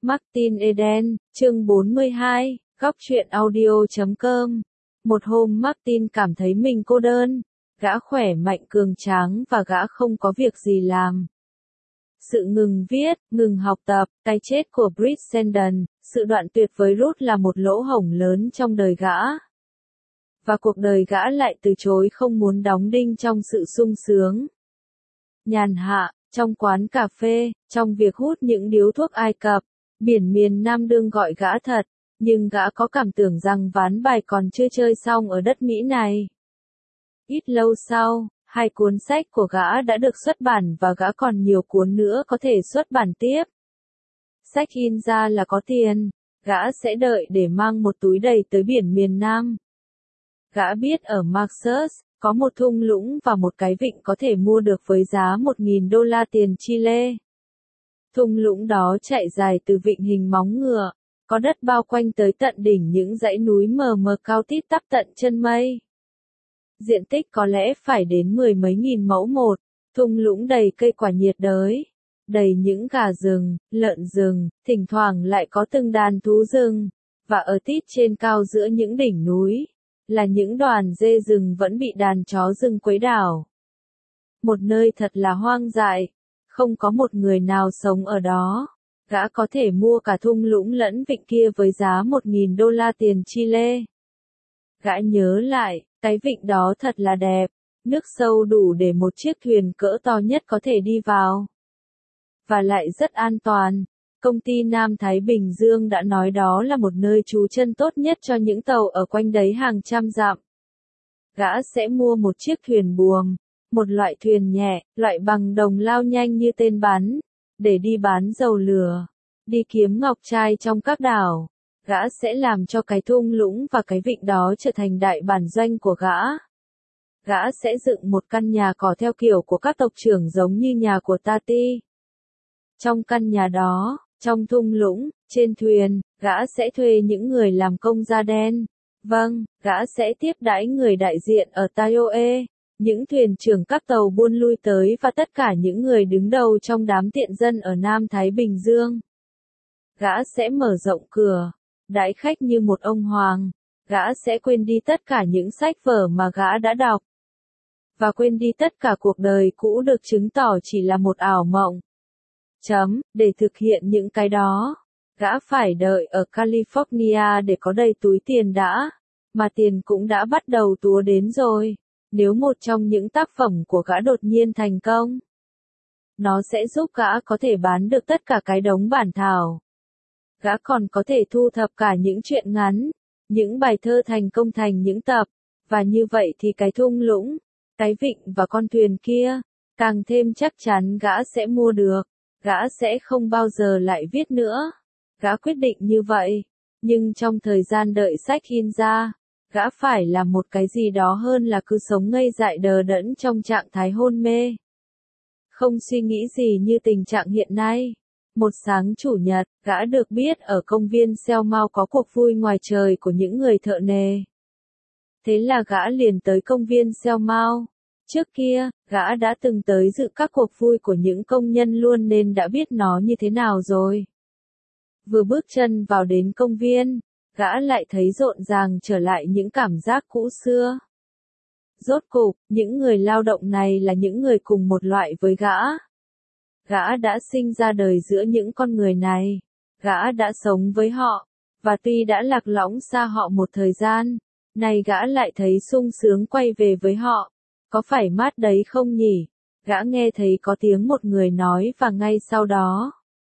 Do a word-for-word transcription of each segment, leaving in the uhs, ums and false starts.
Martin Eden, chương bốn mươi hai, góc truyện audio chấm com. Một hôm Martin cảm thấy mình cô đơn, gã khỏe mạnh cường tráng và gã không có việc gì làm. Sự ngừng viết, ngừng học tập, cái chết của Brissenden, sự đoạn tuyệt với Ruth là một lỗ hổng lớn trong đời gã. Và cuộc đời gã lại từ chối không muốn đóng đinh trong sự sung sướng. Nhàn hạ, trong quán cà phê, trong việc hút những điếu thuốc Ai Cập, biển miền Nam đương gọi gã thật, nhưng gã có cảm tưởng rằng ván bài còn chưa chơi xong ở đất Mỹ này. Ít lâu sau, hai cuốn sách của gã đã được xuất bản và gã còn nhiều cuốn nữa có thể xuất bản tiếp. Sách in ra là có tiền, gã sẽ đợi để mang một túi đầy tới biển miền Nam. Gã biết ở Marseille, có một thung lũng và một cái vịnh có thể mua được với giá một nghìn đô la tiền Chile. Thung lũng đó chạy dài từ vịnh hình móng ngựa, có đất bao quanh tới tận đỉnh những dãy núi mờ mờ cao tít tắp tận chân mây. Diện tích có lẽ phải đến mười mấy nghìn mẫu một, thung lũng đầy cây quả nhiệt đới, đầy những gà rừng, lợn rừng, thỉnh thoảng lại có từng đàn thú rừng, và ở tít trên cao giữa những đỉnh núi, là những đoàn dê rừng vẫn bị đàn chó rừng quấy đảo. Một nơi thật là hoang dại, không có một người nào sống ở đó. Gã có thể mua cả thung lũng lẫn vịnh kia với giá một nghìn đô la tiền Chile. Gã nhớ lại, cái vịnh đó thật là đẹp, nước sâu đủ để một chiếc thuyền cỡ to nhất có thể đi vào. Và lại rất an toàn. Công ty Nam Thái Bình Dương đã nói đó là một nơi trú chân tốt nhất cho những tàu ở quanh đấy hàng trăm dặm. Gã sẽ mua một chiếc thuyền buồm, một loại thuyền nhẹ, loại bằng đồng lao nhanh như tên bắn, để đi bán dầu lửa, đi kiếm ngọc trai trong các đảo. Gã sẽ làm cho cái thung lũng và cái vịnh đó trở thành đại bản doanh của gã. Gã sẽ dựng một căn nhà cỏ theo kiểu của các tộc trưởng giống như nhà của Tati. Trong căn nhà đó, trong thung lũng, trên thuyền, gã sẽ thuê những người làm công da đen. Vâng, gã sẽ tiếp đãi người đại diện ở Taioe, những thuyền trưởng các tàu buôn lui tới và tất cả những người đứng đầu trong đám tiện dân ở Nam Thái Bình Dương. Gã sẽ mở rộng cửa, đãi khách như một ông hoàng. Gã sẽ quên đi tất cả những sách vở mà gã đã đọc. Và quên đi tất cả cuộc đời cũ được chứng tỏ chỉ là một ảo mộng. Chấm, để thực hiện những cái đó, gã phải đợi ở California để có đầy túi tiền đã, mà tiền cũng đã bắt đầu túa đến rồi. Nếu một trong những tác phẩm của gã đột nhiên thành công, nó sẽ giúp gã có thể bán được tất cả cái đống bản thảo. Gã còn có thể thu thập cả những truyện ngắn, những bài thơ thành công thành những tập, và như vậy thì cái thung lũng, cái vịnh và con thuyền kia, càng thêm chắc chắn gã sẽ mua được. Gã sẽ không bao giờ lại viết nữa. Gã quyết định như vậy. Nhưng trong thời gian đợi sách in ra, gã phải làm một cái gì đó hơn là cứ sống ngây dại đờ đẫn trong trạng thái hôn mê. Không suy nghĩ gì như tình trạng hiện nay. Một sáng chủ nhật, gã được biết ở công viên Selmau có cuộc vui ngoài trời của những người thợ nề. Thế là gã liền tới công viên Selmau. Trước kia, gã đã từng tới dự các cuộc vui của những công nhân luôn nên đã biết nó như thế nào rồi. Vừa bước chân vào đến công viên, gã lại thấy rộn ràng trở lại những cảm giác cũ xưa. Rốt cục, những người lao động này là những người cùng một loại với gã. Gã đã sinh ra đời giữa những con người này. Gã đã sống với họ, và tuy đã lạc lõng xa họ một thời gian, nay gã lại thấy sung sướng quay về với họ. Có phải mát đấy không nhỉ? Gã nghe thấy có tiếng một người nói và ngay sau đó,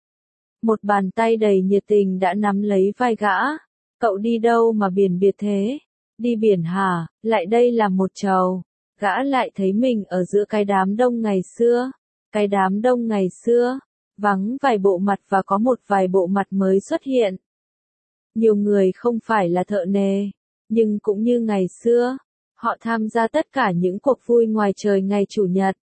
một bàn tay đầy nhiệt tình đã nắm lấy vai gã. Cậu đi đâu mà biển biệt thế? Đi biển hả? Lại đây là một chầu. Gã lại thấy mình ở giữa cái đám đông ngày xưa. Cái đám đông ngày xưa, vắng vài bộ mặt và có một vài bộ mặt mới xuất hiện. Nhiều người không phải là thợ nề, nhưng cũng như ngày xưa, họ tham gia tất cả những cuộc vui ngoài trời ngày Chủ nhật.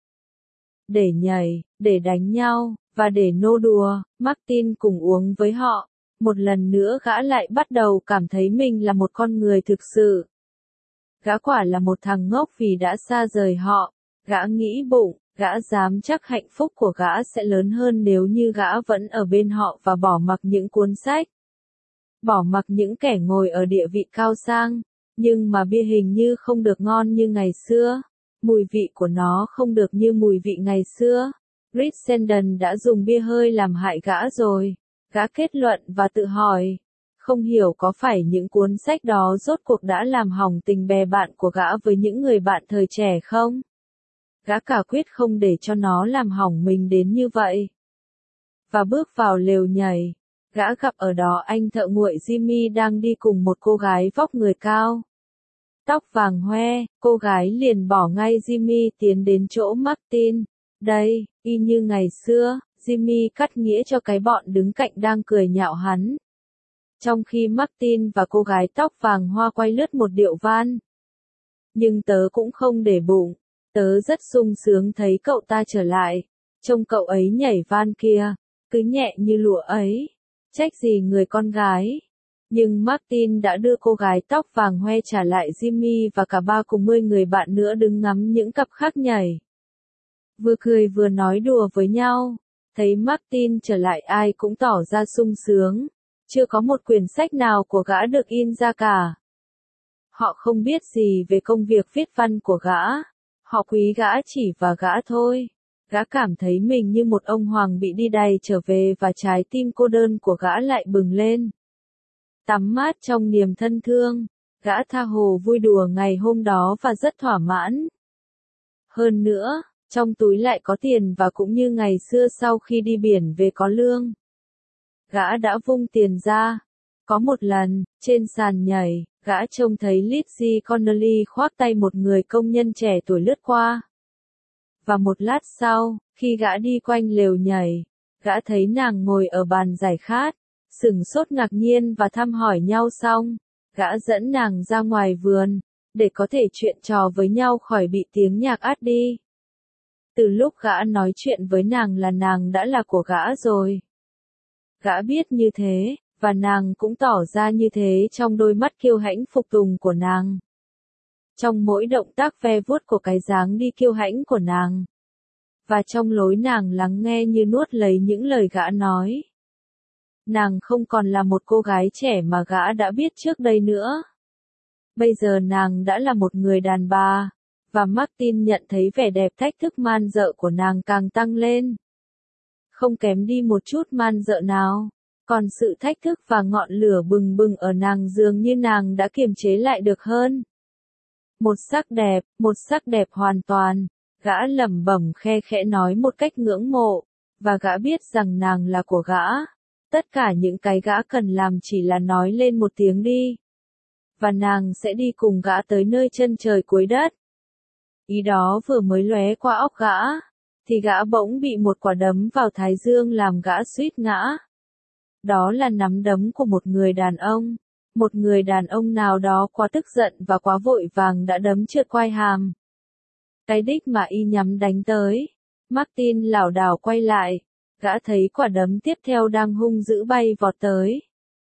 Để nhảy, để đánh nhau, và để nô đùa, Martin cùng uống với họ. Một lần nữa gã lại bắt đầu cảm thấy mình là một con người thực sự. Gã quả là một thằng ngốc vì đã xa rời họ. Gã nghĩ bụng, Gã dám chắc hạnh phúc của gã sẽ lớn hơn nếu như gã vẫn ở bên họ và bỏ mặc những cuốn sách. Bỏ mặc những kẻ ngồi ở địa vị cao sang, nhưng mà bia hình như không được ngon như ngày xưa. Mùi vị của nó không được như mùi vị ngày xưa. Brissenden đã dùng bia hơi làm hại gã rồi. Gã kết luận và tự hỏi. Không hiểu có phải những cuốn sách đó rốt cuộc đã làm hỏng tình bè bạn của gã với những người bạn thời trẻ không? Gã cả quyết không để cho nó làm hỏng mình đến như vậy. Và bước vào lều nhảy. Gã gặp ở đó anh thợ nguội Jimmy đang đi cùng một cô gái vóc người cao. Tóc vàng hoe, cô gái liền bỏ ngay Jimmy tiến đến chỗ Martin. Đây, y như ngày xưa, Jimmy cắt nghĩa cho cái bọn đứng cạnh đang cười nhạo hắn. Trong khi Martin và cô gái tóc vàng hoa quay lướt một điệu van. Nhưng tớ cũng không để bụng, tớ rất sung sướng thấy cậu ta trở lại. Trông cậu ấy nhảy van kia, cứ nhẹ như lụa ấy. Trách gì người con gái. Nhưng Martin đã đưa cô gái tóc vàng hoe trả lại Jimmy và cả ba cùng mươi người bạn nữa đứng ngắm những cặp khác nhảy. Vừa cười vừa nói đùa với nhau. Thấy Martin trở lại ai cũng tỏ ra sung sướng. Chưa có một quyển sách nào của gã được in ra cả. Họ không biết gì về công việc viết văn của gã. Họ quý gã chỉ và gã thôi. Gã cảm thấy mình như một ông hoàng bị đi đày trở về và trái tim cô đơn của gã lại bừng lên. Tắm mát trong niềm thân thương, gã tha hồ vui đùa ngày hôm đó và rất thỏa mãn. Hơn nữa, trong túi lại có tiền và cũng như ngày xưa sau khi đi biển về có lương. Gã đã vung tiền ra. Có một lần, trên sàn nhảy, gã trông thấy Lizzie Connolly khoác tay một người công nhân trẻ tuổi lướt qua. Và một lát sau, khi gã đi quanh lều nhảy, gã thấy nàng ngồi ở bàn giải khát, sửng sốt ngạc nhiên và thăm hỏi nhau xong, gã dẫn nàng ra ngoài vườn, để có thể chuyện trò với nhau khỏi bị tiếng nhạc át đi. Từ lúc gã nói chuyện với nàng là nàng đã là của gã rồi. Gã biết như thế, và nàng cũng tỏ ra như thế trong đôi mắt kiêu hãnh phục tùng của nàng. Trong mỗi động tác ve vuốt của cái dáng đi kiêu hãnh của nàng. Và trong lối nàng lắng nghe như nuốt lấy những lời gã nói. Nàng không còn là một cô gái trẻ mà gã đã biết trước đây nữa. Bây giờ nàng đã là một người đàn bà, và Martin nhận thấy vẻ đẹp thách thức man dợ của nàng càng tăng lên. Không kém đi một chút man dợ nào, còn sự thách thức và ngọn lửa bừng bừng ở nàng dường như nàng đã kiềm chế lại được hơn. Một sắc đẹp, một sắc đẹp hoàn toàn, gã lẩm bẩm khe khẽ nói một cách ngưỡng mộ, và gã biết rằng nàng là của gã. Tất cả những cái gã cần làm chỉ là nói lên một tiếng đi. Và nàng sẽ đi cùng gã tới nơi chân trời cuối đất. Ý đó vừa mới lóe qua óc gã, thì gã bỗng bị một quả đấm vào thái dương làm gã suýt ngã. Đó là nắm đấm của một người đàn ông. Một người đàn ông nào đó quá tức giận và quá vội vàng đã đấm trượt quai hàm. Cái đích mà y nhắm đánh tới. Martin lảo đảo quay lại. Gã thấy quả đấm tiếp theo đang hung dữ bay vọt tới.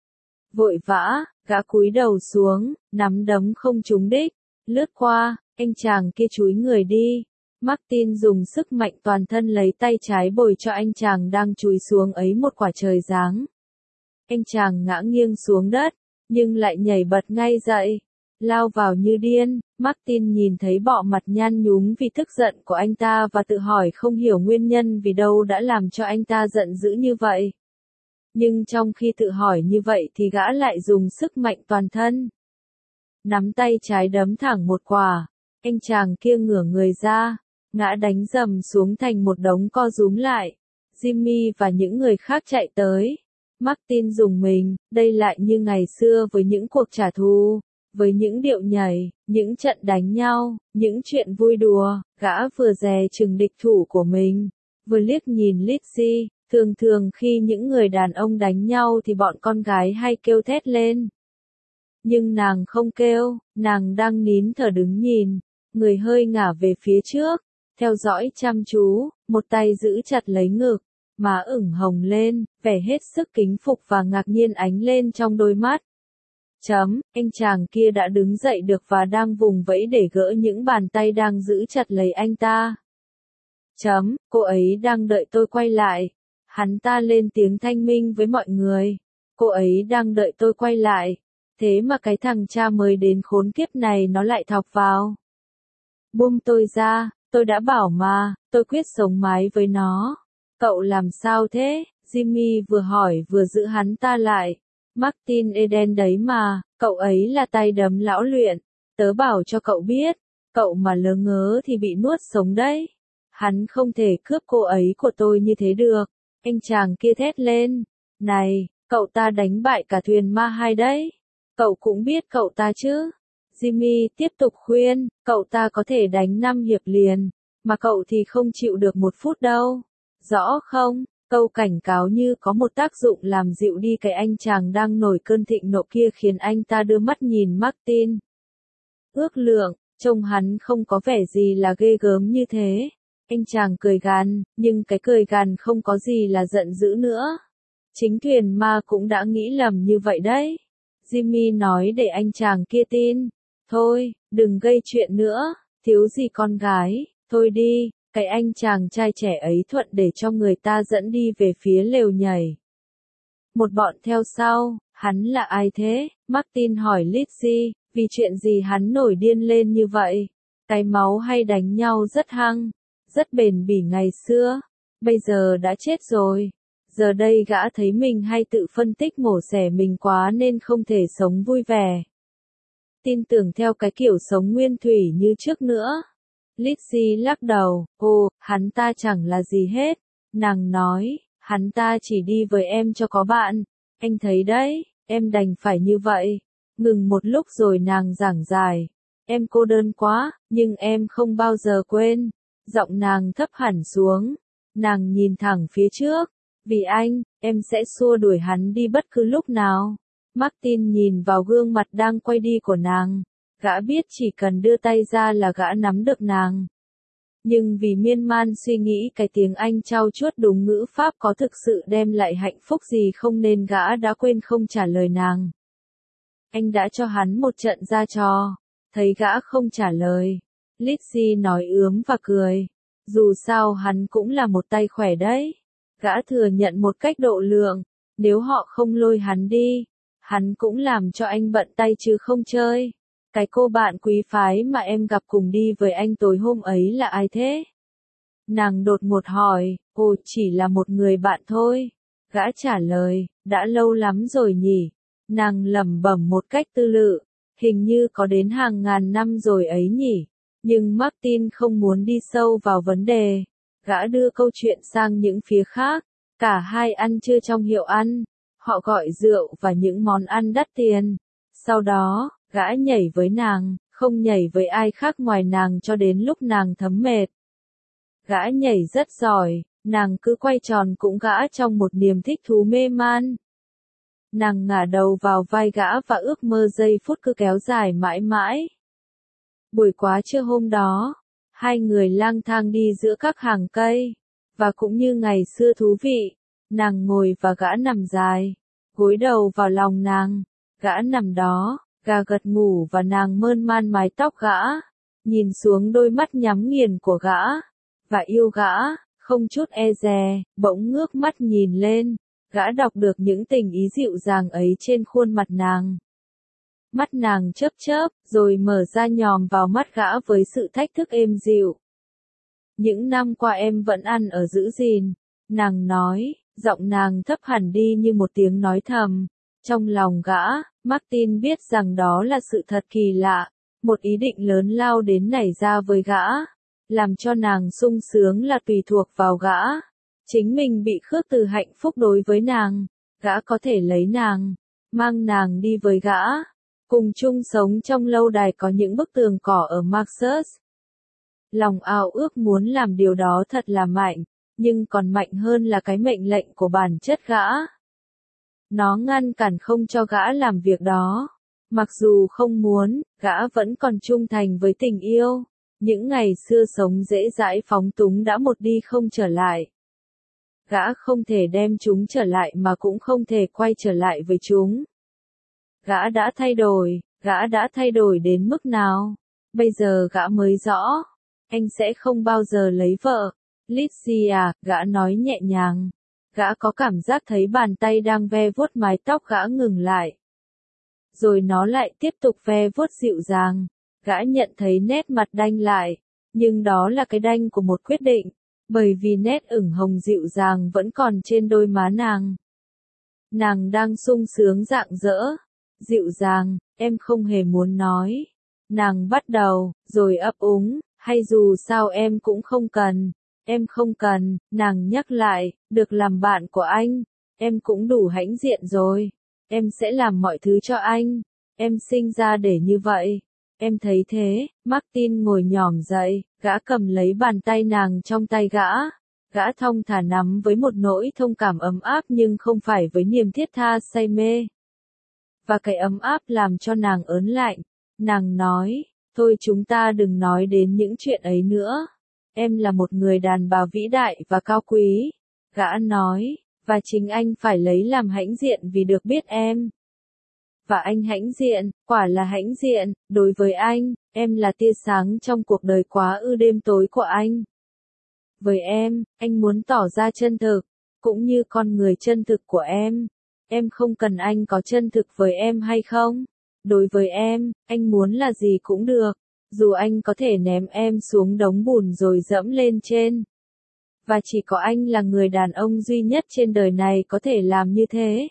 Vội vã, gã cúi đầu xuống, nắm đấm không trúng đích. Lướt qua, anh chàng kia chúi người đi. Martin dùng sức mạnh toàn thân lấy tay trái bồi cho anh chàng đang chúi xuống ấy một quả trời giáng. Anh chàng ngã nghiêng xuống đất, nhưng lại nhảy bật ngay dậy, lao vào như điên. Martin nhìn thấy bọ mặt nhăn nhúm vì tức giận của anh ta và tự hỏi không hiểu nguyên nhân vì đâu đã làm cho anh ta giận dữ như vậy. Nhưng trong khi tự hỏi như vậy thì gã lại dùng sức mạnh toàn thân. Nắm tay trái đấm thẳng một quả, anh chàng kia ngửa người ra, ngã đánh rầm xuống thành một đống co rúm lại. Jimmy và những người khác chạy tới. Martin dùng mình, đây lại như ngày xưa với những cuộc trả thù, với những điệu nhảy, những trận đánh nhau, những chuyện vui đùa, gã vừa dè chừng địch thủ của mình, vừa liếc nhìn Lizzie. Thường thường khi những người đàn ông đánh nhau thì bọn con gái hay kêu thét lên. Nhưng nàng không kêu, nàng đang nín thở đứng nhìn, người hơi ngả về phía trước, theo dõi chăm chú, một tay giữ chặt lấy ngực, má ửng hồng lên, vẻ hết sức kính phục và ngạc nhiên ánh lên trong đôi mắt. Chấm, anh chàng kia đã đứng dậy được và đang vùng vẫy để gỡ những bàn tay đang giữ chặt lấy anh ta. Chấm, cô ấy đang đợi tôi quay lại. Hắn ta lên tiếng thanh minh với mọi người. Cô ấy đang đợi tôi quay lại. Thế mà cái thằng cha mới đến khốn kiếp này nó lại thọc vào. Buông tôi ra, tôi đã bảo mà, tôi quyết sống mái với nó. Cậu làm sao thế? Jimmy vừa hỏi vừa giữ hắn ta lại. Martin Eden đấy mà, cậu ấy là tay đấm lão luyện. Tớ bảo cho cậu biết, cậu mà lớ ngớ thì bị nuốt sống đấy. Hắn không thể cướp cô ấy của tôi như thế được. Anh chàng kia thét lên. Này, cậu ta đánh bại cả thuyền ma hai đấy. Cậu cũng biết cậu ta chứ. Jimmy tiếp tục khuyên, cậu ta có thể đánh năm hiệp liền, mà cậu thì không chịu được một phút đâu. Rõ không? Câu cảnh cáo như có một tác dụng làm dịu đi cái anh chàng đang nổi cơn thịnh nộ kia, khiến anh ta đưa mắt nhìn Martin. Ước lượng, trông hắn không có vẻ gì là ghê gớm như thế. Anh chàng cười gằn, nhưng cái cười gằn không có gì là giận dữ nữa. Chính thuyền ma cũng đã nghĩ lầm như vậy đấy. Jimmy nói để anh chàng kia tin. Thôi, đừng gây chuyện nữa, thiếu gì con gái, thôi đi. Cái anh chàng trai trẻ ấy thuận để cho người ta dẫn đi về phía lều nhảy. Một bọn theo sau, hắn là ai thế? Martin hỏi Lizzie, vì chuyện gì hắn nổi điên lên như vậy? Cái máu hay đánh nhau rất hăng, rất bền bỉ ngày xưa, bây giờ đã chết rồi. Giờ đây gã thấy mình hay tự phân tích mổ xẻ mình quá nên không thể sống vui vẻ. Tin tưởng theo cái kiểu sống nguyên thủy như trước nữa. Lizzie lắc đầu, ồ, hắn ta chẳng là gì hết. Nàng nói, hắn ta chỉ đi với em cho có bạn. Anh thấy đấy, em đành phải như vậy. Ngừng một lúc rồi nàng giảng giải. Em cô đơn quá, nhưng em không bao giờ quên. Giọng nàng thấp hẳn xuống. Nàng nhìn thẳng phía trước. Vì anh, em sẽ xua đuổi hắn đi bất cứ lúc nào. Martin nhìn vào gương mặt đang quay đi của nàng. Gã biết chỉ cần đưa tay ra là gã nắm được nàng. Nhưng vì miên man suy nghĩ cái tiếng Anh trau chuốt đúng ngữ pháp có thực sự đem lại hạnh phúc gì không nên gã đã quên không trả lời nàng. Anh đã cho hắn một trận ra trò. Thấy gã không trả lời. Lizzie nói ướm và cười. Dù sao hắn cũng là một tay khỏe đấy. Gã thừa nhận một cách độ lượng. Nếu họ không lôi hắn đi, hắn cũng làm cho anh bận tay chứ không chơi. Cái cô bạn quý phái mà em gặp cùng đi với anh tối hôm ấy là ai thế? Nàng đột ngột hỏi, ồ, chỉ là một người bạn thôi. Gã trả lời, đã lâu lắm rồi nhỉ? Nàng lẩm bẩm một cách tư lự, hình như có đến hàng ngàn năm rồi ấy nhỉ? Nhưng Martin không muốn đi sâu vào vấn đề. Gã đưa câu chuyện sang những phía khác. Cả hai ăn trưa trong hiệu ăn. Họ gọi rượu và những món ăn đắt tiền. Sau đó, gã nhảy với nàng, không nhảy với ai khác ngoài nàng cho đến lúc nàng thấm mệt. Gã nhảy rất giỏi, nàng cứ quay tròn cũng gã trong một niềm thích thú mê man. Nàng ngả đầu vào vai gã và ước mơ giây phút cứ kéo dài mãi mãi. Buổi quá trưa hôm đó, hai người lang thang đi giữa các hàng cây, và cũng như ngày xưa thú vị, nàng ngồi và gã nằm dài, gối đầu vào lòng nàng, gã nằm đó, gà gật ngủ và nàng mơn man mái tóc gã, nhìn xuống đôi mắt nhắm nghiền của gã, và yêu gã, không chút e dè, bỗng ngước mắt nhìn lên, gã đọc được những tình ý dịu dàng ấy trên khuôn mặt nàng. Mắt nàng chớp chớp, rồi mở ra nhòm vào mắt gã với sự thách thức êm dịu. Những năm qua em vẫn ăn ở giữ gìn, nàng nói, giọng nàng thấp hẳn đi như một tiếng nói thầm. Trong lòng gã, Martin biết rằng đó là sự thật kỳ lạ, một ý định lớn lao đến nảy ra với gã, làm cho nàng sung sướng là tùy thuộc vào gã. Chính mình bị khước từ hạnh phúc đối với nàng, gã có thể lấy nàng, mang nàng đi với gã, cùng chung sống trong lâu đài có những bức tường cỏ ở Marcus. Lòng ao ước muốn làm điều đó thật là mạnh, nhưng còn mạnh hơn là cái mệnh lệnh của bản chất gã. Nó ngăn cản không cho gã làm việc đó. Mặc dù không muốn, gã vẫn còn trung thành với tình yêu. Những ngày xưa sống dễ dãi phóng túng đã một đi không trở lại. Gã không thể đem chúng trở lại mà cũng không thể quay trở lại với chúng. Gã đã thay đổi, gã đã thay đổi đến mức nào? Bây giờ gã mới rõ. Anh sẽ không bao giờ lấy vợ. Lizzie à, gã nói nhẹ nhàng. Gã có cảm giác thấy bàn tay đang ve vuốt mái tóc gã ngừng lại. Rồi nó lại tiếp tục ve vuốt dịu dàng. Gã nhận thấy nét mặt đanh lại. Nhưng đó là cái đanh của một quyết định. Bởi vì nét ửng hồng dịu dàng vẫn còn trên đôi má nàng. Nàng đang sung sướng rạng rỡ. Dịu dàng, em không hề muốn nói. Nàng bắt đầu, rồi ấp úng, hay dù sao em cũng không cần. Em không cần, nàng nhắc lại, được làm bạn của anh. Em cũng đủ hãnh diện rồi. Em sẽ làm mọi thứ cho anh. Em sinh ra để như vậy. Em thấy thế. Martin ngồi nhòm dậy, gã cầm lấy bàn tay nàng trong tay gã. Gã thong thả nắm với một nỗi thông cảm ấm áp nhưng không phải với niềm thiết tha say mê. Và cái ấm áp làm cho nàng ớn lạnh. Nàng nói, thôi chúng ta đừng nói đến những chuyện ấy nữa. Em là một người đàn bà vĩ đại và cao quý. Gã nói, và chính anh phải lấy làm hãnh diện vì được biết em. Và anh hãnh diện, quả là hãnh diện, đối với anh, em là tia sáng trong cuộc đời quá ư đêm tối của anh. Với em, anh muốn tỏ ra chân thực, cũng như con người chân thực của em. Em không cần anh có chân thực với em hay không? Đối với em, anh muốn là gì cũng được. Dù anh có thể ném em xuống đống bùn rồi dẫm lên trên. Và chỉ có anh là người đàn ông duy nhất trên đời này có thể làm như thế.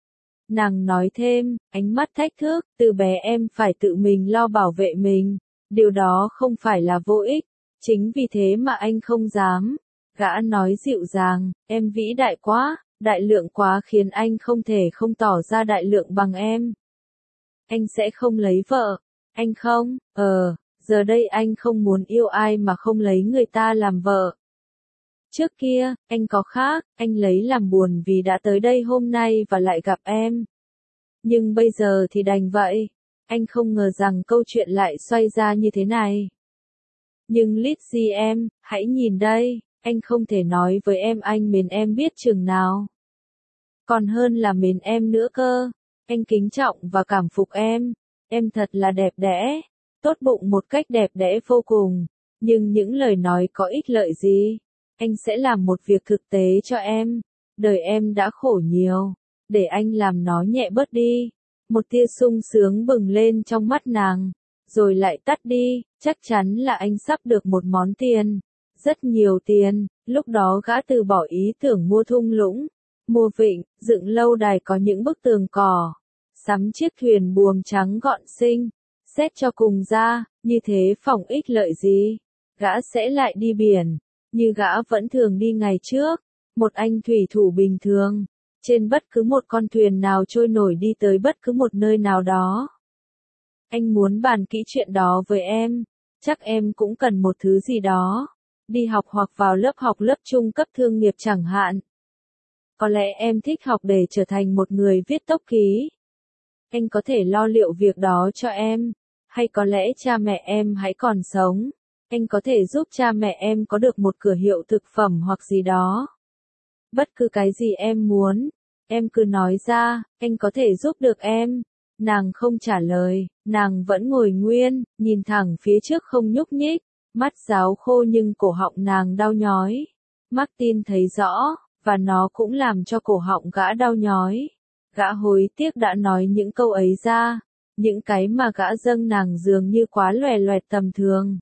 Nàng nói thêm, ánh mắt thách thức, từ bé em phải tự mình lo bảo vệ mình. Điều đó không phải là vô ích. Chính vì thế mà anh không dám. Gã nói dịu dàng, em vĩ đại quá, đại lượng quá khiến anh không thể không tỏ ra đại lượng bằng em. Anh sẽ không lấy vợ. Anh không, ờ, giờ đây anh không muốn yêu ai mà không lấy người ta làm vợ. Trước kia, anh có khác, anh lấy làm buồn vì đã tới đây hôm nay và lại gặp em. Nhưng bây giờ thì đành vậy. Anh không ngờ rằng câu chuyện lại xoay ra như thế này. Nhưng Lizzie em, hãy nhìn đây, anh không thể nói với em anh mến em biết chừng nào. Còn hơn là mến em nữa cơ. Anh kính trọng và cảm phục em. Em thật là đẹp đẽ. Tốt bụng một cách đẹp đẽ vô cùng. Nhưng những lời nói có ích lợi gì? Anh sẽ làm một việc thực tế cho em. Đời em đã khổ nhiều. Để anh làm nó nhẹ bớt đi. Một tia sung sướng bừng lên trong mắt nàng. Rồi lại tắt đi. Chắc chắn là anh sắp được một món tiền. Rất nhiều tiền. Lúc đó gã từ bỏ ý tưởng mua thung lũng. Mua vịnh, dựng lâu đài có những bức tường cỏ. Sắm chiếc thuyền buồm trắng gọn xinh. Xét cho cùng ra, như thế phỏng ích lợi gì? Gã sẽ lại đi biển. Như gã vẫn thường đi ngày trước. Một anh thủy thủ bình thường. Trên bất cứ một con thuyền nào trôi nổi đi tới bất cứ một nơi nào đó. Anh muốn bàn kỹ chuyện đó với em. Chắc em cũng cần một thứ gì đó. Đi học hoặc vào lớp học lớp trung cấp thương nghiệp chẳng hạn. Có lẽ em thích học để trở thành một người viết tốc ký. Anh có thể lo liệu việc đó cho em. Hay có lẽ cha mẹ em hãy còn sống. Anh có thể giúp cha mẹ em có được một cửa hiệu thực phẩm hoặc gì đó. Bất cứ cái gì em muốn. Em cứ nói ra, anh có thể giúp được em. Nàng không trả lời, nàng vẫn ngồi nguyên, nhìn thẳng phía trước không nhúc nhích. Mắt ráo khô nhưng cổ họng nàng đau nhói. Martin thấy rõ, và nó cũng làm cho cổ họng gã đau nhói. Gã hối tiếc đã nói những câu ấy ra. Những cái mà gã dâng nàng dường như quá loè loẹt tầm thường.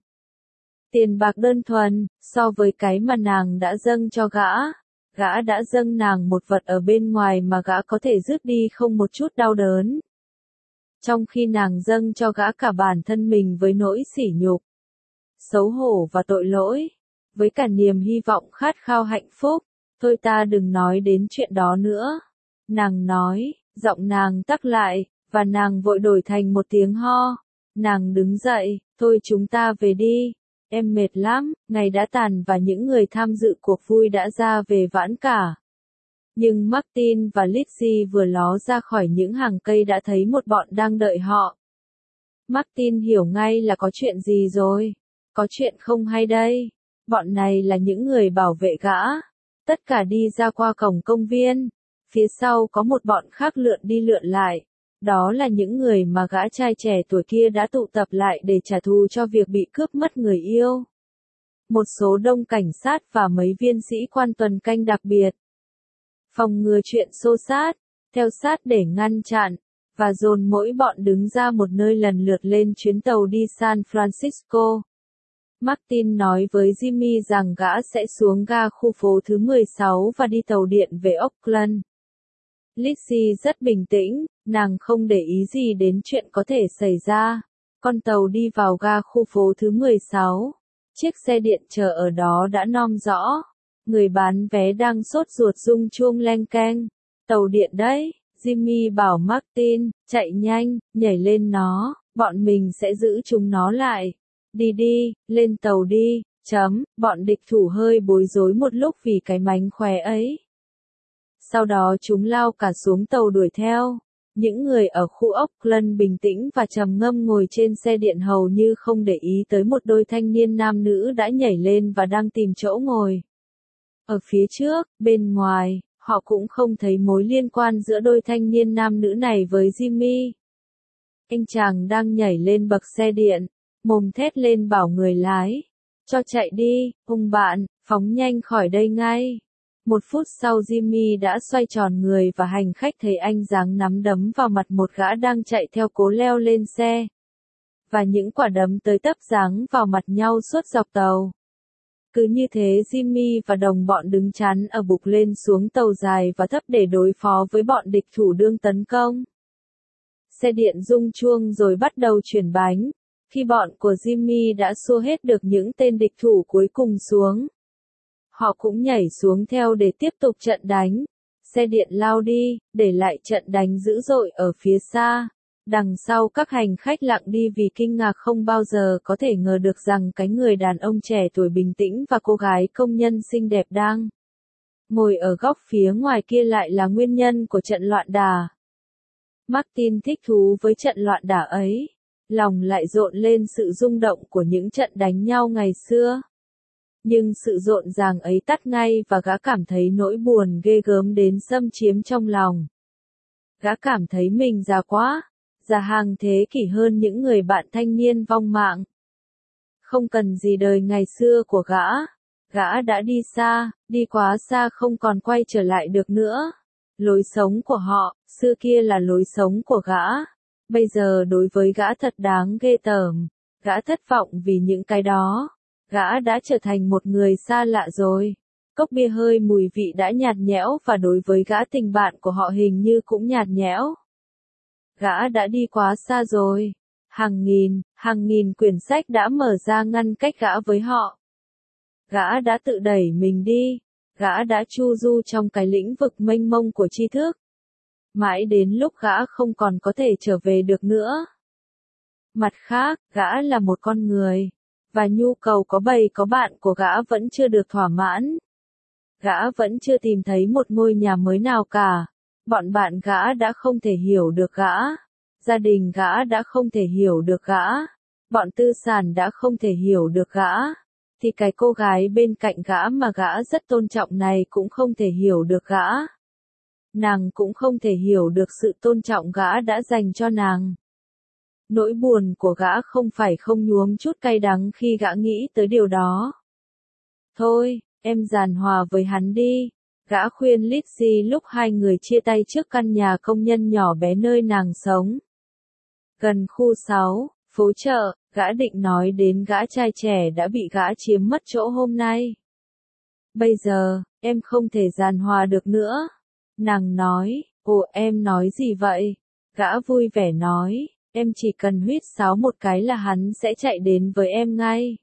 Tiền bạc đơn thuần, so với cái mà nàng đã dâng cho gã. Gã đã dâng nàng một vật ở bên ngoài mà gã có thể dứt đi không một chút đau đớn. Trong khi nàng dâng cho gã cả bản thân mình với nỗi sỉ nhục, xấu hổ và tội lỗi, với cả niềm hy vọng khát khao hạnh phúc. Thôi ta đừng nói đến chuyện đó nữa. Nàng nói, giọng nàng tắc lại, và nàng vội đổi thành một tiếng ho. Nàng đứng dậy, thôi chúng ta về đi. Em mệt lắm, ngày đã tàn và những người tham dự cuộc vui đã ra về vãn cả. Nhưng Martin và Lizzie vừa ló ra khỏi những hàng cây đã thấy một bọn đang đợi họ. Martin hiểu ngay là có chuyện gì rồi. Có chuyện không hay đây. Bọn này là những người bảo vệ gã. Tất cả đi ra qua cổng công viên. Phía sau có một bọn khác lượn đi lượn lại. Đó là những người mà gã trai trẻ tuổi kia đã tụ tập lại để trả thù cho việc bị cướp mất người yêu. một số đông cảnh sát và mấy viên sĩ quan tuần canh đặc biệt. Phòng ngừa chuyện xô xát, theo sát để ngăn chặn, và dồn mỗi bọn đứng ra một nơi lần lượt lên chuyến tàu đi San Francisco. Martin nói với Jimmy rằng gã sẽ xuống ga khu phố thứ mười sáu và đi tàu điện về Oakland. Lizzie rất bình tĩnh, nàng không để ý gì đến chuyện có thể xảy ra. Con tàu đi vào ga khu phố thứ mười sáu. Chiếc xe điện chờ ở đó đã nom rõ. Người bán vé đang sốt ruột rung chuông leng keng. Tàu điện đấy, Jimmy bảo Martin, chạy nhanh, nhảy lên nó, bọn mình sẽ giữ chúng nó lại. Đi đi, lên tàu đi, chấm, bọn địch thủ hơi bối rối một lúc vì cái mánh khóe ấy. Sau đó chúng lao cả xuống tàu đuổi theo. Những người ở khu Oakland bình tĩnh và trầm ngâm ngồi trên xe điện hầu như không để ý tới một đôi thanh niên nam nữ đã nhảy lên và đang tìm chỗ ngồi. Ở phía trước, bên ngoài, họ cũng không thấy mối liên quan giữa đôi thanh niên nam nữ này với Jimmy. Anh chàng đang nhảy lên bậc xe điện, mồm thét lên bảo người lái. Cho chạy đi, ông bạn, phóng nhanh khỏi đây ngay. Một phút sau Jimmy đã xoay tròn người và hành khách thấy anh giáng nắm đấm vào mặt một gã đang chạy theo cố leo lên xe. Và những quả đấm tới tấp giáng vào mặt nhau suốt dọc tàu. Cứ như thế Jimmy và đồng bọn đứng chắn ở bục lên xuống tàu dài và thấp để đối phó với bọn địch thủ đương tấn công. Xe điện rung chuông rồi bắt đầu chuyển bánh. Khi bọn của Jimmy đã xua hết được những tên địch thủ cuối cùng xuống, họ cũng nhảy xuống theo để tiếp tục trận đánh. Xe điện lao đi, để lại trận đánh dữ dội ở phía xa. Đằng sau các hành khách lặng đi vì kinh ngạc không bao giờ có thể ngờ được rằng cái người đàn ông trẻ tuổi bình tĩnh và cô gái công nhân xinh đẹp đang ngồi ở góc phía ngoài kia lại là nguyên nhân của trận loạn đả. Martin thích thú với trận loạn đả ấy. Lòng lại rộn lên sự rung động của những trận đánh nhau ngày xưa. Nhưng sự rộn ràng ấy tắt ngay và gã cảm thấy nỗi buồn ghê gớm đến xâm chiếm trong lòng. Gã cảm thấy mình già quá, già hàng thế kỷ hơn những người bạn thanh niên vong mạng. Không cần gì đời ngày xưa của gã, gã đã đi xa, đi quá xa không còn quay trở lại được nữa. Lối sống của họ, xưa kia là lối sống của gã. Bây giờ đối với gã thật đáng ghê tởm, gã thất vọng vì những cái đó. Gã đã trở thành một người xa lạ rồi. Cốc bia hơi mùi vị đã nhạt nhẽo và đối với gã tình bạn của họ hình như cũng nhạt nhẽo. Gã đã đi quá xa rồi. Hàng nghìn, hàng nghìn quyển sách đã mở ra ngăn cách gã với họ. Gã đã tự đẩy mình đi. Gã đã chu du trong cái lĩnh vực mênh mông của tri thức. Mãi đến lúc gã không còn có thể trở về được nữa. Mặt khác, gã là một con người. Và nhu cầu có bầy có bạn của gã vẫn chưa được thỏa mãn. Gã vẫn chưa tìm thấy một ngôi nhà mới nào cả. Bọn bạn gã đã không thể hiểu được gã. Gia đình gã đã không thể hiểu được gã. Bọn tư sản đã không thể hiểu được gã. Thì cái cô gái bên cạnh gã mà gã rất tôn trọng này cũng không thể hiểu được gã. Nàng cũng không thể hiểu được sự tôn trọng gã đã dành cho nàng. Nỗi buồn của gã không phải không nhuốm chút cay đắng khi gã nghĩ tới điều đó. Thôi, em giàn hòa với hắn đi. Gã khuyên Lizzie lúc hai người chia tay trước căn nhà công nhân nhỏ bé nơi nàng sống. Gần khu sáu, phố chợ, gã định nói đến gã trai trẻ đã bị gã chiếm mất chỗ hôm nay. Bây giờ, em không thể giàn hòa được nữa. Nàng nói, ồ em nói gì vậy? Gã vui vẻ nói, em chỉ cần huýt sáo một cái là hắn sẽ chạy đến với em ngay.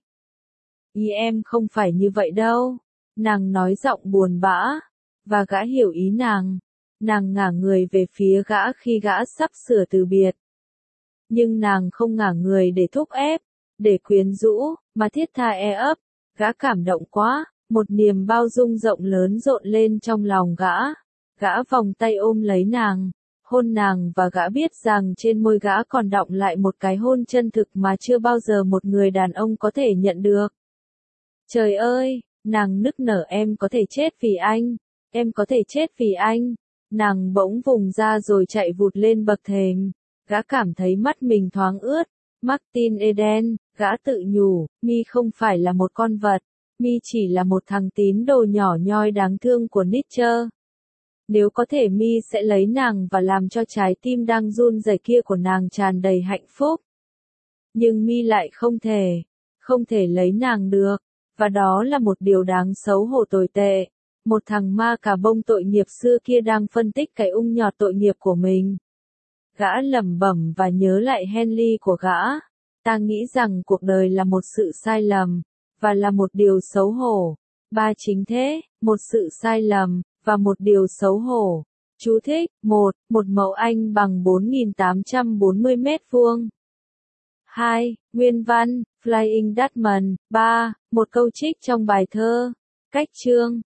Ý em không phải như vậy đâu. Nàng nói giọng buồn bã. Và gã hiểu ý nàng. Nàng ngả người về phía gã khi gã sắp sửa từ biệt. Nhưng nàng không ngả người để thúc ép, để quyến rũ, mà thiết tha e ấp. Gã cảm động quá, một niềm bao dung rộng lớn rộn lên trong lòng gã. Gã vòng tay ôm lấy nàng, hôn nàng và gã biết rằng trên môi gã còn đọng lại một cái hôn chân thực mà chưa bao giờ một người đàn ông có thể nhận được. Trời ơi, nàng nức nở, em có thể chết vì anh, em có thể chết vì anh. Nàng bỗng vùng ra rồi chạy vụt lên bậc thềm. Gã cảm thấy mắt mình thoáng ướt. Martin Eden, gã tự nhủ, mi không phải là một con vật. Mi chỉ là một thằng tín đồ nhỏ nhoi đáng thương của Nietzsche. Nếu có thể Mi sẽ lấy nàng và làm cho trái tim đang run rẩy kia của nàng tràn đầy hạnh phúc. Nhưng Mi lại không thể, không thể lấy nàng được, và đó là một điều đáng xấu hổ tồi tệ. Một thằng ma cà bông tội nghiệp xưa kia đang phân tích cái ung nhọt tội nghiệp của mình. Gã lẩm bẩm và nhớ lại Henley của gã. Ta nghĩ rằng cuộc đời là một sự sai lầm, và là một điều xấu hổ. Ba chính thế, một sự sai lầm, và một điều xấu hổ. Chú thích, một, một mẫu Anh bằng bốn nghìn tám trăm bốn mươi mét vuông. hai. Nguyên văn, Flying Dutchman. ba. Một câu trích trong bài thơ. Cách chương.